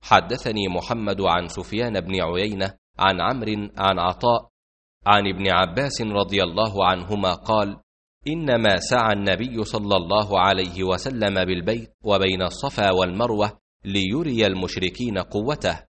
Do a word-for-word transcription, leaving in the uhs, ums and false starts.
حدثني محمد عن سفيان بن عيينة عن عمرو عن عطاء عن ابن عباس رضي الله عنهما قال: إنما سعى النبي صلى الله عليه وسلم بالبيت وبين الصفا والمروة ليري المشركين قوته،